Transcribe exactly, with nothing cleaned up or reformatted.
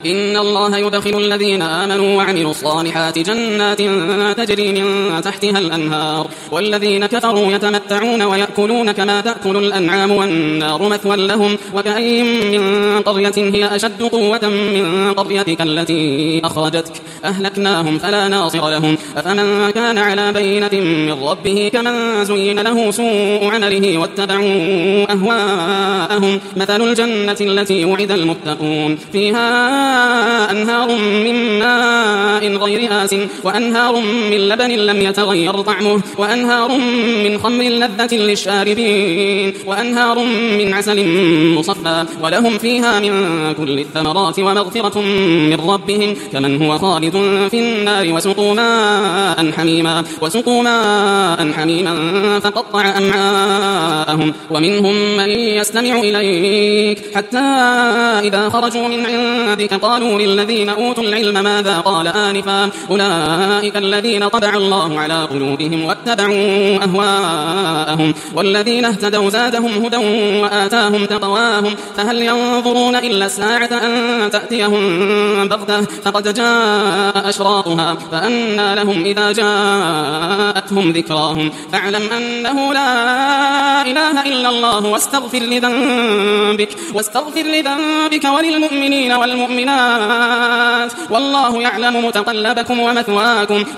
إن الله يدخل الذين آمنوا وعملوا الصالحات جنات تجري من تحتها الأنهار والذين كفروا يتمتعون ويأكلون كما تأكل الأنعام والنار مثوى لهم وكأين من قرية هي أشد قوة من قريتك التي أخرجتك أهلكناهم فلا ناصر لهم أفمن كان على بينة من ربه كمن زين له سوء عمله واتبعوا أهواءهم مثل الجنة التي وعد المتقون فيها أنهار من ماء غير آسٍ وأنهار من لبن لم يتغير طعمه وأنهار من خمر لذة للشاربين وأنهار من عسل مصفى ولهم فيها من كل الثمرات ومغفرة من ربهم كمن هو خالد في النار وسقوا ماء حميما وسقوا ماء حميما فقطع أمعاءهم ومنهم من يستمع إليك حتى إذا خرجوا من عندك قالوا للذين أوتوا العلم ماذا قال آنفا أولئك الذين طبع الله على قلوبهم واتبعوا أهواءهم والذين اهتدوا زادهم هدى وآتاهم تقواهم فهل ينظرون إلا الساعة أن تأتيهم بغتة فقد جاء أشراطها فأنى لهم إذا جاءتهم ذكراهم فاعلم أنه لا إله إلا الله واستغفر لذنبك واستغفر لذنبك وللمؤمنين والمؤمنات والله يعلم متقلبكم ومثواكم